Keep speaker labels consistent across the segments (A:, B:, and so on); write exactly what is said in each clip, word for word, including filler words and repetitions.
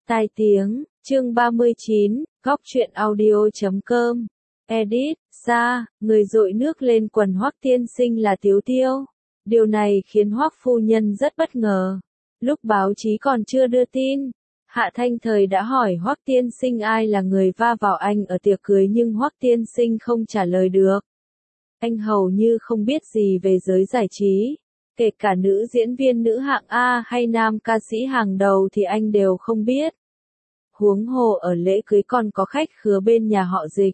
A: Tai tiếng, chương ba mươi chín, góc truyện audio chấm com. Edit, ra, người dội nước lên quần Hoắc tiên sinh là Tiếu Tiêu. Điều này khiến Hoắc phu nhân rất bất ngờ. Lúc báo chí còn chưa đưa tin, Hạ Thanh Thời đã hỏi Hoắc tiên sinh ai là người va vào anh ở tiệc cưới, nhưng Hoắc tiên sinh không trả lời được. Anh hầu như không biết gì về giới giải trí. Kể cả nữ diễn viên nữ hạng A hay nam ca sĩ hàng đầu thì anh đều không biết. Huống hồ ở lễ cưới còn có khách khứa bên nhà họ Dịch.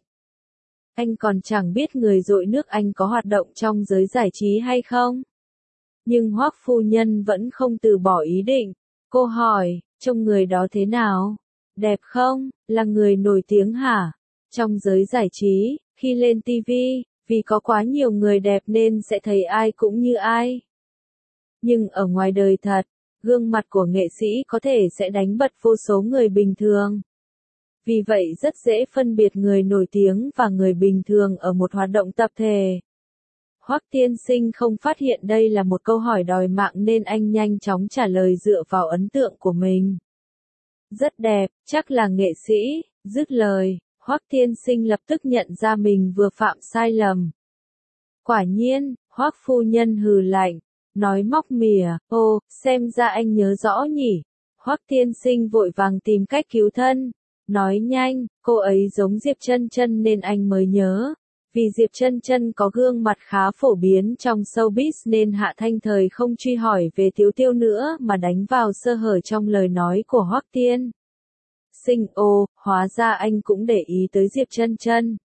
A: Anh còn chẳng biết người dội nước anh có hoạt động trong giới giải trí hay không. Nhưng Hoắc phu nhân vẫn không từ bỏ ý định. Cô hỏi, trông người đó thế nào? Đẹp không? Là người nổi tiếng hả? Trong giới giải trí, khi lên ti vi, vì có quá nhiều người đẹp nên sẽ thấy ai cũng như ai. Nhưng ở ngoài đời thật, gương mặt của nghệ sĩ có thể sẽ đánh bật vô số người bình thường. Vì vậy rất dễ phân biệt người nổi tiếng và người bình thường ở một hoạt động tập thể. Hoắc tiên sinh không phát hiện đây là một câu hỏi đòi mạng nên anh nhanh chóng trả lời dựa vào ấn tượng của mình. Rất đẹp, chắc là nghệ sĩ. Dứt lời, Hoắc tiên sinh lập tức nhận ra mình vừa phạm sai lầm. Quả nhiên, Hoắc phu nhân hừ lạnh, nói móc mỉa, ô, xem ra anh nhớ rõ nhỉ. Hoắc tiên sinh vội vàng tìm cách cứu thân, nói nhanh, cô ấy giống Diệp Chân Chân nên anh mới nhớ. Vì Diệp Chân Chân có gương mặt khá phổ biến trong showbiz nên Hạ Thanh Thời không truy hỏi về Tiếu Tiêu nữa mà đánh vào sơ hở trong lời nói của Hoắc tiên sinh. Ô, hóa ra anh cũng để ý tới Diệp Chân Chân.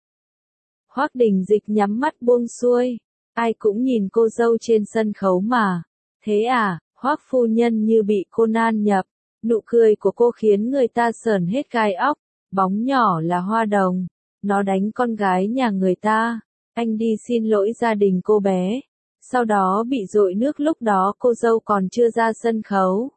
A: Hoắc Đình Dịch nhắm mắt buông xuôi. Ai cũng nhìn cô dâu trên sân khấu mà. Thế à, Hoắc phu nhân như bị Conan nhập. Nụ cười của cô khiến người ta sởn hết gai óc. Bóng nhỏ là hoa đồng. Nó đánh con gái nhà người ta. Anh đi xin lỗi gia đình cô bé. Sau đó bị dội nước, lúc đó cô dâu còn chưa ra sân khấu.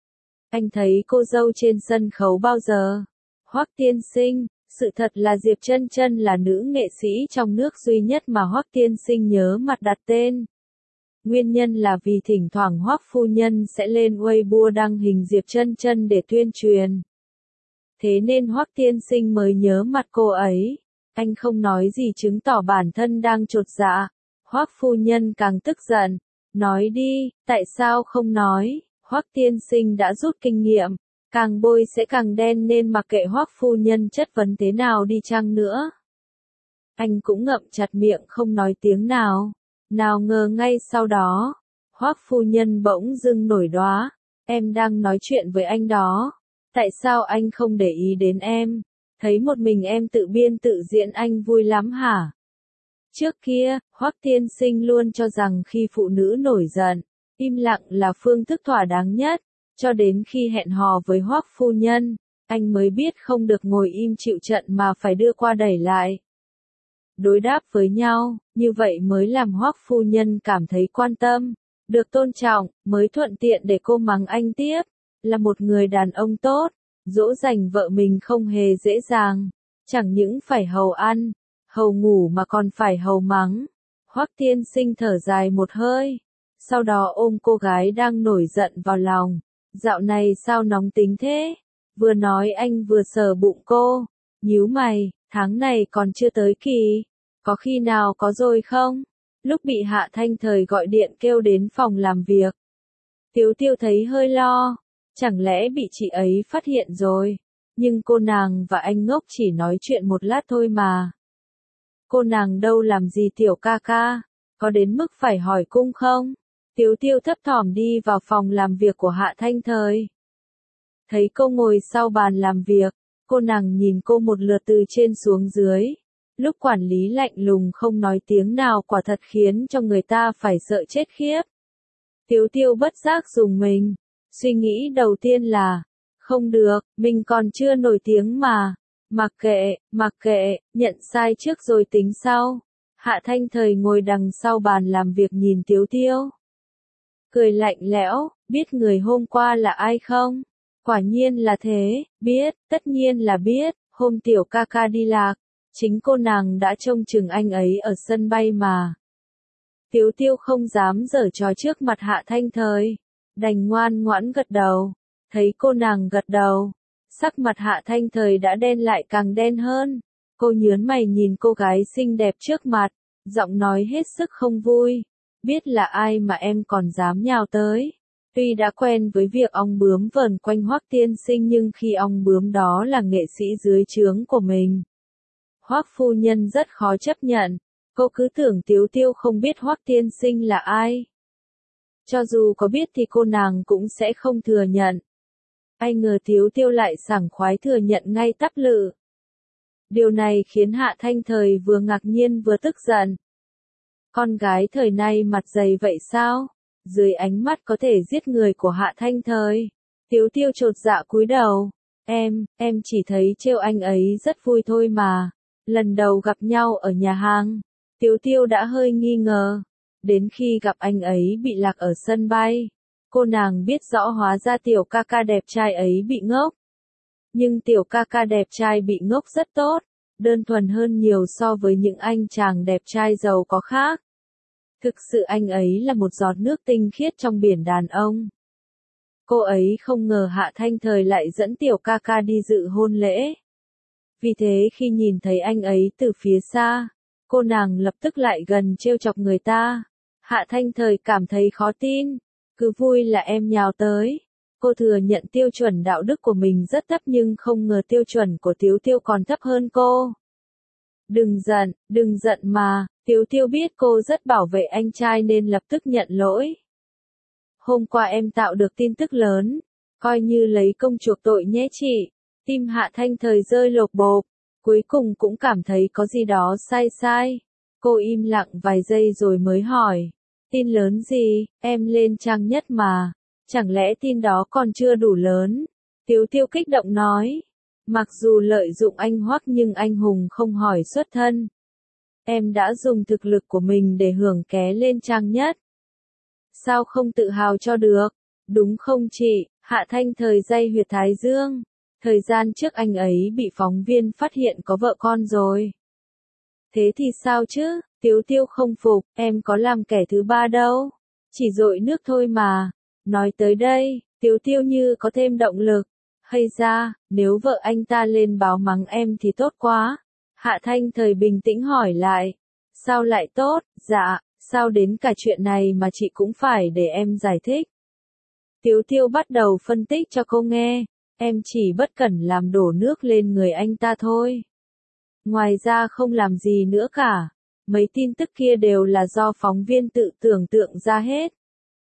A: Anh thấy cô dâu trên sân khấu bao giờ? Hoắc tiên sinh, sự thật là Diệp Chân Chân là nữ nghệ sĩ trong nước duy nhất mà Hoắc tiên sinh nhớ mặt đặt tên. Nguyên nhân là vì thỉnh thoảng Hoắc phu nhân sẽ lên Weibo đăng hình Diệp Chân Chân để tuyên truyền. Thế nên Hoắc tiên sinh mới nhớ mặt cô ấy. Anh không nói gì chứng tỏ bản thân đang chột dạ. Hoắc phu nhân càng tức giận. Nói đi, tại sao không nói? Hoắc tiên sinh đã rút kinh nghiệm. Càng bôi sẽ càng đen nên mặc kệ Hoắc phu nhân chất vấn thế nào đi chăng nữa. Anh cũng ngậm chặt miệng không nói tiếng nào. Nào ngờ ngay sau đó, Hoắc phu nhân bỗng dưng nổi đoá. Em đang nói chuyện với anh đó. Tại sao anh không để ý đến em? Thấy một mình em tự biên tự diễn anh vui lắm hả? Trước kia, Hoắc tiên sinh luôn cho rằng khi phụ nữ nổi giận, im lặng là phương thức thỏa đáng nhất. Cho đến khi hẹn hò với Hoắc phu nhân, anh mới biết không được ngồi im chịu trận mà phải đưa qua đẩy lại. Đối đáp với nhau, như vậy mới làm Hoắc phu nhân cảm thấy quan tâm, được tôn trọng, mới thuận tiện để cô mắng anh tiếp. Là một người đàn ông tốt, dỗ dành vợ mình không hề dễ dàng, chẳng những phải hầu ăn, hầu ngủ mà còn phải hầu mắng. Hoắc tiên sinh thở dài một hơi, sau đó ôm cô gái đang nổi giận vào lòng. Dạo này sao nóng tính thế? Vừa nói anh vừa sờ bụng cô, nhíu mày, tháng này còn chưa tới kỳ, có khi nào có rồi không? Lúc bị Hạ Thanh Thời gọi điện kêu đến phòng làm việc, Tiếu Tiêu thấy hơi lo, chẳng lẽ bị chị ấy phát hiện rồi? Nhưng cô nàng và anh ngốc chỉ nói chuyện một lát thôi mà. Cô nàng đâu làm gì tiểu ca ca, có đến mức phải hỏi cung không? Tiếu Tiêu thấp thỏm đi vào phòng làm việc của Hạ Thanh Thời. Thấy cô ngồi sau bàn làm việc, cô nàng nhìn cô một lượt từ trên xuống dưới. Lúc quản lý lạnh lùng không nói tiếng nào quả thật khiến cho người ta phải sợ chết khiếp. Tiếu Tiêu bất giác rùng mình. Suy nghĩ đầu tiên là, không được, mình còn chưa nổi tiếng mà. Mặc kệ, mặc kệ, nhận sai trước rồi tính sau. Hạ Thanh Thời ngồi đằng sau bàn làm việc nhìn Tiếu Tiêu. Cười lạnh lẽo, biết người hôm qua là ai không? Quả nhiên là thế, biết, tất nhiên là biết, hôm tiểu ca ca đi lạc, chính cô nàng đã trông chừng anh ấy ở sân bay mà. Tiếu Tiêu không dám giở trò trước mặt Hạ Thanh Thời, đành ngoan ngoãn gật đầu, thấy cô nàng gật đầu, Sắc mặt Hạ Thanh Thời đã đen lại càng đen hơn. Cô nhướng mày nhìn cô gái xinh đẹp trước mặt, giọng nói hết sức không vui. Biết là ai mà em còn dám nhào tới. Tuy đã quen với việc ong bướm vờn quanh Hoắc tiên sinh nhưng khi ong bướm đó là nghệ sĩ dưới trướng của mình, Hoắc phu nhân rất khó chấp nhận. Cô cứ tưởng Tiếu Tiêu không biết Hoắc tiên sinh là ai. Cho dù có biết thì cô nàng cũng sẽ không thừa nhận. Ai ngờ Tiếu Tiêu lại sảng khoái thừa nhận ngay tắp lự. Điều này khiến Hạ Thanh Thời vừa ngạc nhiên vừa tức giận. Con gái thời nay mặt dày vậy sao? Dưới ánh mắt có thể giết người của Hạ Thanh Thời, Tiếu Tiêu chột dạ cúi đầu. Em, em chỉ thấy trêu anh ấy rất vui thôi mà. Lần đầu gặp nhau ở nhà hàng, Tiếu Tiêu đã hơi nghi ngờ. Đến khi gặp anh ấy bị lạc ở sân bay, cô nàng biết rõ hóa ra tiểu ca ca đẹp trai ấy bị ngốc. Nhưng tiểu ca ca đẹp trai bị ngốc rất tốt, đơn thuần hơn nhiều so với những anh chàng đẹp trai giàu có khác. Thực sự anh ấy là một giọt nước tinh khiết trong biển đàn ông. Cô ấy không ngờ Hạ Thanh Thời lại dẫn tiểu ca ca đi dự hôn lễ. Vì thế khi nhìn thấy anh ấy từ phía xa, cô nàng lập tức lại gần trêu chọc người ta. Hạ Thanh Thời cảm thấy khó tin. Cứ vui là em nhào tới. Cô thừa nhận tiêu chuẩn đạo đức của mình rất thấp nhưng không ngờ tiêu chuẩn của Tiếu Tiêu còn thấp hơn cô. Đừng giận, đừng giận mà. Tiếu Tiêu biết cô rất bảo vệ anh trai nên lập tức nhận lỗi. Hôm qua em tạo được tin tức lớn, coi như lấy công chuộc tội nhé chị. Tim Hạ Thanh Thời rơi lột bột, cuối cùng cũng cảm thấy có gì đó sai sai. Cô im lặng vài giây rồi mới hỏi, tin lớn gì, em lên trang nhất mà, chẳng lẽ tin đó còn chưa đủ lớn? Tiếu Tiêu kích động nói, mặc dù lợi dụng anh Hoắc nhưng anh hùng không hỏi xuất thân. Em đã dùng thực lực của mình để hưởng ké lên trang nhất. Sao không tự hào cho được, đúng không chị? Hạ Thanh Thời day huyệt thái dương. Thời gian trước anh ấy bị phóng viên phát hiện có vợ con rồi. Thế thì sao chứ? Tiếu Tiêu không phục, em có làm kẻ thứ ba đâu. Chỉ dội nước thôi mà. Nói tới đây, Tiếu Tiêu như có thêm động lực. Hay ra, nếu vợ anh ta lên báo mắng em thì tốt quá. Hạ Thanh Thời bình tĩnh hỏi lại. Sao lại tốt? Dạ, sao đến cả chuyện này mà chị cũng phải để em giải thích. Tiếu Tiêu bắt đầu phân tích cho cô nghe. Em chỉ bất cẩn làm đổ nước lên người anh ta thôi. Ngoài ra không làm gì nữa cả. Mấy tin tức kia đều là do phóng viên tự tưởng tượng ra hết.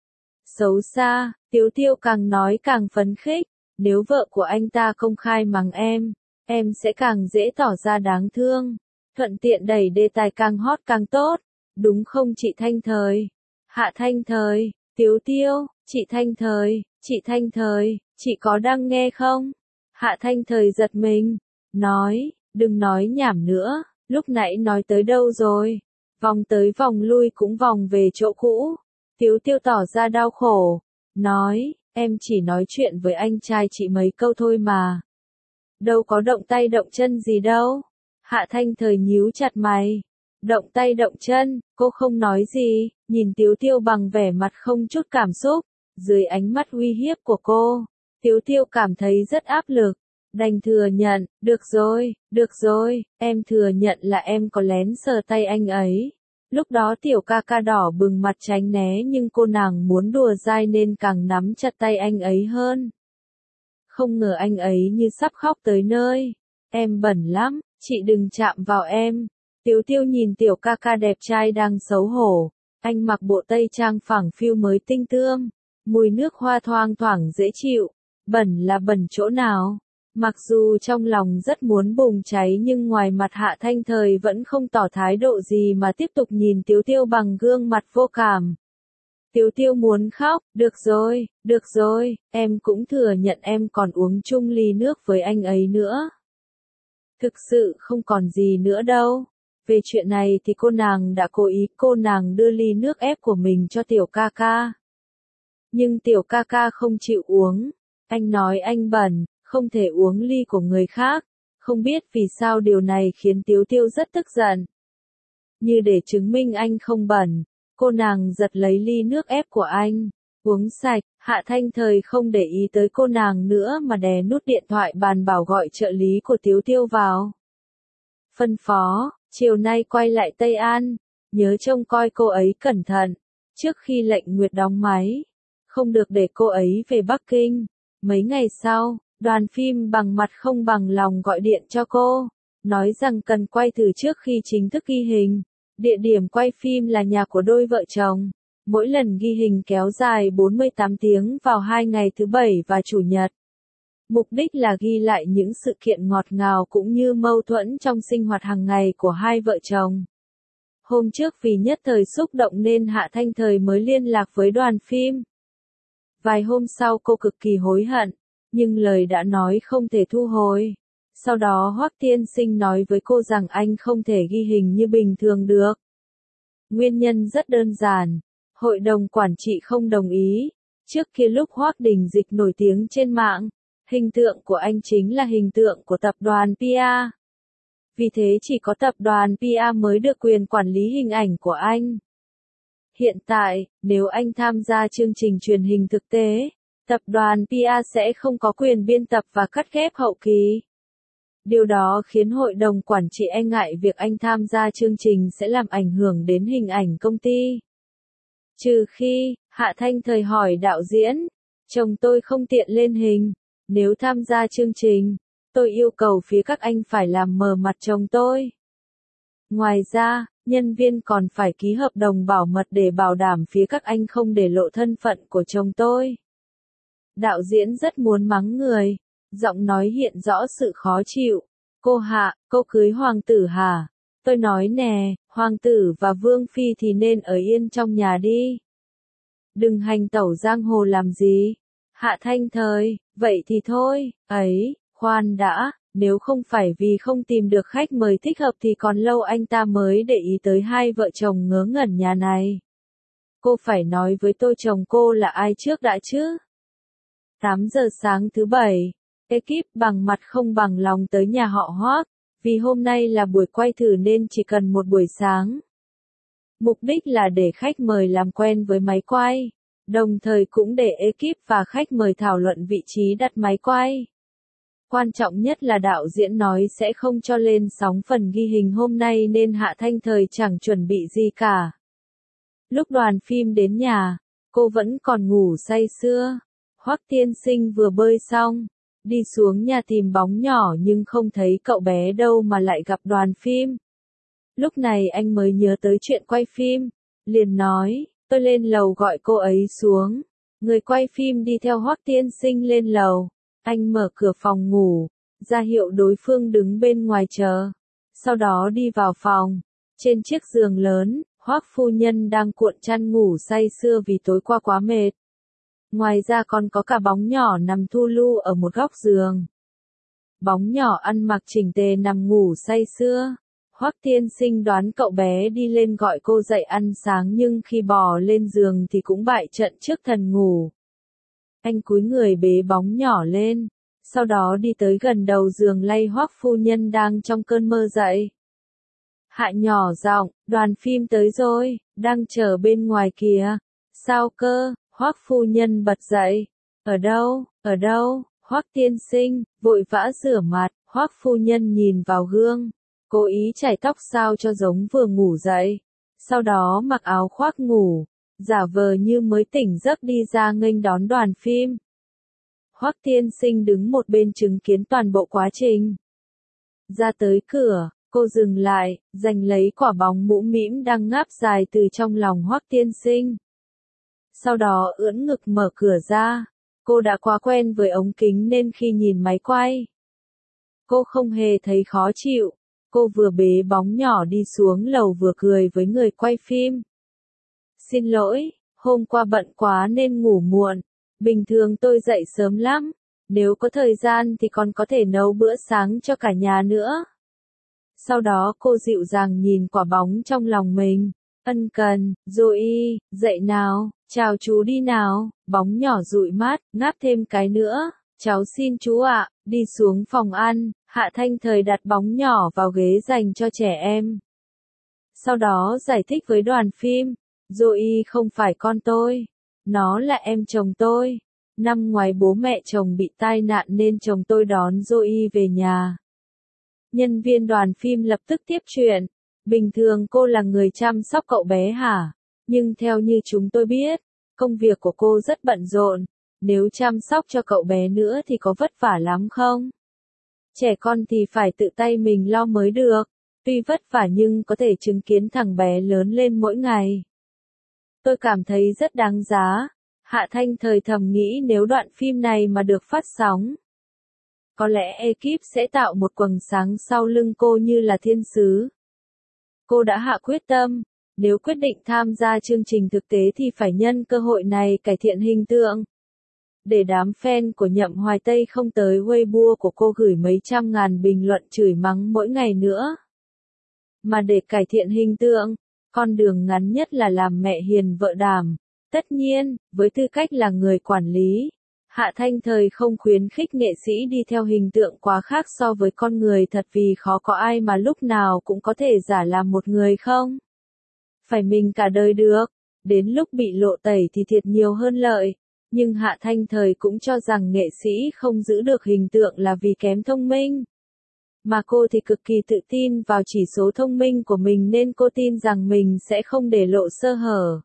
A: Xấu xa, Tiếu Tiêu càng nói càng phấn khích. Nếu vợ của anh ta công khai mắng em, em sẽ càng dễ tỏ ra đáng thương. Thuận tiện đẩy đề tài càng hot càng tốt. Đúng không chị Thanh Thời? Hạ Thanh Thời, Tiếu Tiêu, chị Thanh Thời, chị Thanh Thời, chị có đang nghe không? Hạ Thanh Thời giật mình, nói, đừng nói nhảm nữa, lúc nãy nói tới đâu rồi? Vòng tới vòng lui cũng vòng về chỗ cũ. Tiếu Tiêu tỏ ra đau khổ, nói, em chỉ nói chuyện với anh trai chị mấy câu thôi mà. Đâu có động tay động chân gì đâu. Hạ Thanh Thời nhíu chặt mày. Động tay động chân, cô không nói gì, nhìn Tiếu Tiêu bằng vẻ mặt không chút cảm xúc. Dưới ánh mắt uy hiếp của cô, Tiếu Tiêu cảm thấy rất áp lực. Đành thừa nhận, được rồi, được rồi, em thừa nhận là em có lén sờ tay anh ấy. Lúc đó tiểu ca ca đỏ bừng mặt tránh né nhưng cô nàng muốn đùa dai nên càng nắm chặt tay anh ấy hơn. Không ngờ anh ấy như sắp khóc tới nơi. Em bẩn lắm, chị đừng chạm vào em. Tiếu Tiêu nhìn tiểu ca ca đẹp trai đang xấu hổ. Anh mặc bộ tây trang phẳng phiu mới tinh tươm. Mùi nước hoa thoang thoảng dễ chịu. Bẩn là bẩn chỗ nào? Mặc dù trong lòng rất muốn bùng cháy nhưng ngoài mặt Hạ Thanh Thời vẫn không tỏ thái độ gì mà tiếp tục nhìn Tiếu Tiêu bằng gương mặt vô cảm. Tiếu Tiêu muốn khóc, được rồi, được rồi, em cũng thừa nhận em còn uống chung ly nước với anh ấy nữa. Thực sự không còn gì nữa đâu. Về chuyện này thì cô nàng đã cố ý cô nàng đưa ly nước ép của mình cho tiểu ca ca. Nhưng tiểu ca ca không chịu uống. Anh nói anh bẩn, không thể uống ly của người khác. Không biết vì sao điều này khiến Tiếu Tiêu rất tức giận. Như để chứng minh anh không bẩn, cô nàng giật lấy ly nước ép của anh, uống sạch, Hạ Thanh Thời không để ý tới cô nàng nữa mà đè nút điện thoại bàn bảo gọi trợ lý của Tiếu Tiêu vào. Phân phó, chiều nay quay lại Tây An, nhớ trông coi cô ấy cẩn thận, trước khi lệnh Nguyệt đóng máy, không được để cô ấy về Bắc Kinh. Mấy ngày sau, đoàn phim bằng mặt không bằng lòng gọi điện cho cô, nói rằng cần quay từ trước khi chính thức ghi hình. Địa điểm quay phim là nhà của đôi vợ chồng. Mỗi lần ghi hình kéo dài bốn mươi tám tiếng vào hai ngày thứ Bảy và Chủ nhật. Mục đích là ghi lại những sự kiện ngọt ngào cũng như mâu thuẫn trong sinh hoạt hàng ngày của hai vợ chồng. Hôm trước vì nhất thời xúc động nên Hạ Thanh Thời mới liên lạc với đoàn phim. Vài hôm sau cô cực kỳ hối hận, nhưng lời đã nói không thể thu hồi. Sau đó Hoắc Tiên Sinh nói với cô rằng anh không thể ghi hình như bình thường được. Nguyên nhân rất đơn giản, hội đồng quản trị không đồng ý. Trước kia lúc Hoắc Đình Dịch nổi tiếng trên mạng, hình tượng của anh chính là hình tượng của tập đoàn pê e. Vì thế chỉ có tập đoàn pê e mới được quyền quản lý hình ảnh của anh. Hiện tại, nếu anh tham gia chương trình truyền hình thực tế, tập đoàn pê e sẽ không có quyền biên tập và cắt ghép hậu kỳ. Điều đó khiến hội đồng quản trị e ngại việc anh tham gia chương trình sẽ làm ảnh hưởng đến hình ảnh công ty. Trừ khi, Hạ Thanh Thời hỏi đạo diễn, chồng tôi không tiện lên hình, nếu tham gia chương trình, tôi yêu cầu phía các anh phải làm mờ mặt chồng tôi. Ngoài ra, nhân viên còn phải ký hợp đồng bảo mật để bảo đảm phía các anh không để lộ thân phận của chồng tôi. Đạo diễn rất muốn mắng người, giọng nói hiện rõ sự khó chịu. Cô Hạ, cô cưới hoàng tử hả? Tôi nói nè, hoàng tử và vương phi thì nên ở yên trong nhà đi. Đừng hành tẩu giang hồ làm gì. Hạ Thanh Thời, vậy thì thôi, ấy, khoan đã, nếu không phải vì không tìm được khách mời thích hợp thì còn lâu anh ta mới để ý tới hai vợ chồng ngớ ngẩn nhà này. Cô phải nói với tôi chồng cô là ai trước đã chứ? tám giờ sáng thứ Bảy, ekip bằng mặt không bằng lòng tới nhà họ Hoắc, vì hôm nay là buổi quay thử nên chỉ cần một buổi sáng. Mục đích là để khách mời làm quen với máy quay, đồng thời cũng để ekip và khách mời thảo luận vị trí đặt máy quay. Quan trọng nhất là đạo diễn nói sẽ không cho lên sóng phần ghi hình hôm nay nên Hạ Thanh Thời chẳng chuẩn bị gì cả. Lúc đoàn phim đến nhà, cô vẫn còn ngủ say sưa. Hoắc Tiên Sinh vừa bơi xong, đi xuống nhà tìm bóng nhỏ nhưng không thấy cậu bé đâu mà lại gặp đoàn phim. Lúc này anh mới nhớ tới chuyện quay phim, liền nói, tôi lên lầu gọi cô ấy xuống. Người quay phim đi theo Hoắc Tiên Sinh lên lầu, anh mở cửa phòng ngủ, ra hiệu đối phương đứng bên ngoài chờ. Sau đó đi vào phòng, trên chiếc giường lớn, Hoắc phu nhân đang cuộn chăn ngủ say sưa vì tối qua quá mệt. Ngoài ra còn có cả bóng nhỏ nằm thu lu ở một góc giường. Bóng nhỏ ăn mặc chỉnh tề nằm ngủ say sưa. Hoắc Tiên Sinh đoán cậu bé đi lên gọi cô dậy ăn sáng nhưng khi bò lên giường thì cũng bại trận trước thần ngủ. Anh cúi người bế bóng nhỏ lên, sau đó đi tới gần đầu giường lay Hoắc phu nhân đang trong cơn mơ dậy. Hạ nhỏ giọng, đoàn phim tới rồi, đang chờ bên ngoài kìa. Sao cơ? Hoắc phu nhân bật dậy. Ở đâu, ở đâu? Hoắc Tiên Sinh vội vã rửa mặt. Hoắc phu nhân nhìn vào gương, cố ý chải tóc sao cho giống vừa ngủ dậy. Sau đó mặc áo khoác ngủ, giả vờ như mới tỉnh giấc đi ra nghênh đón đoàn phim. Hoắc Tiên Sinh đứng một bên chứng kiến toàn bộ quá trình. Ra tới cửa, cô dừng lại, giành lấy quả bóng mũ mĩm đang ngáp dài từ trong lòng Hoắc Tiên Sinh. Sau đó ưỡn ngực mở cửa ra. Cô đã quá quen với ống kính nên khi nhìn máy quay, cô không hề thấy khó chịu. Cô vừa bế bóng nhỏ đi xuống lầu vừa cười với người quay phim. Xin lỗi, hôm qua bận quá nên ngủ muộn. Bình thường tôi dậy sớm lắm. Nếu có thời gian thì còn có thể nấu bữa sáng cho cả nhà nữa. Sau đó cô dịu dàng nhìn quả bóng trong lòng mình. Ân cần, rồi y, dậy nào, chào chú đi nào. Bóng nhỏ dụi mắt, ngáp thêm cái nữa. Cháu xin chú ạ, đi xuống phòng ăn. Hạ Thanh Thời đặt bóng nhỏ vào ghế dành cho trẻ em. Sau đó giải thích với đoàn phim, Zoe không phải con tôi. Nó là em chồng tôi. Năm ngoái bố mẹ chồng bị tai nạn nên chồng tôi đón Zoe về nhà. Nhân viên đoàn phim lập tức tiếp chuyện. Bình thường cô là người chăm sóc cậu bé hả? Nhưng theo như chúng tôi biết, công việc của cô rất bận rộn. Nếu chăm sóc cho cậu bé nữa thì có vất vả lắm không? Trẻ con thì phải tự tay mình lo mới được. Tuy vất vả nhưng có thể chứng kiến thằng bé lớn lên mỗi ngày. Tôi cảm thấy rất đáng giá. Hạ Thanh Thời thầm nghĩ nếu đoạn phim này mà được phát sóng, có lẽ ekip sẽ tạo một quầng sáng sau lưng cô như là thiên sứ. Cô đã hạ quyết tâm, nếu quyết định tham gia chương trình thực tế thì phải nhân cơ hội này cải thiện hình tượng. Để đám fan của Nhậm Hoài Tây không tới Weibo của cô gửi mấy trăm ngàn bình luận chửi mắng mỗi ngày nữa. Mà để cải thiện hình tượng, con đường ngắn nhất là làm mẹ hiền vợ đảm. Tất nhiên, với tư cách là người quản lý, Hạ Thanh Thời không khuyến khích nghệ sĩ đi theo hình tượng quá khác so với con người thật vì khó có ai mà lúc nào cũng có thể giả làm một người không. Phải mình cả đời được, đến lúc bị lộ tẩy thì thiệt nhiều hơn lợi. Nhưng Hạ Thanh Thời cũng cho rằng nghệ sĩ không giữ được hình tượng là vì kém thông minh. Mà cô thì cực kỳ tự tin vào chỉ số thông minh của mình nên cô tin rằng mình sẽ không để lộ sơ hở.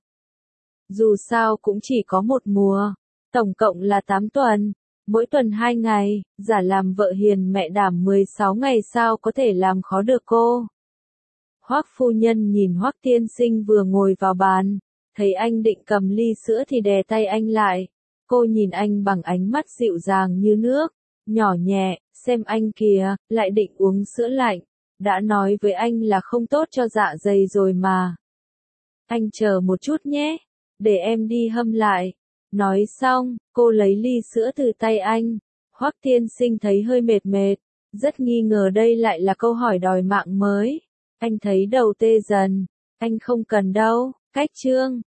A: Dù sao cũng chỉ có một mùa, tổng cộng là tám tuần, mỗi tuần hai ngày, giả làm vợ hiền mẹ đảm mười sáu ngày sao có thể làm khó được cô. Hoắc phu nhân nhìn Hoắc tiên sinh vừa ngồi vào bàn, thấy anh định cầm ly sữa thì đè tay anh lại. Cô nhìn anh bằng ánh mắt dịu dàng như nước, nhỏ nhẹ, xem anh kìa, lại định uống sữa lạnh. Đã nói với anh là không tốt cho dạ dày rồi mà. Anh chờ một chút nhé, để em đi hâm lại. Nói xong, cô lấy ly sữa từ tay anh. Hoắc tiên sinh thấy hơi mệt mệt, rất nghi ngờ đây lại là câu hỏi đòi mạng mới. Anh thấy đầu tê dần, anh không cần đâu, cách chương.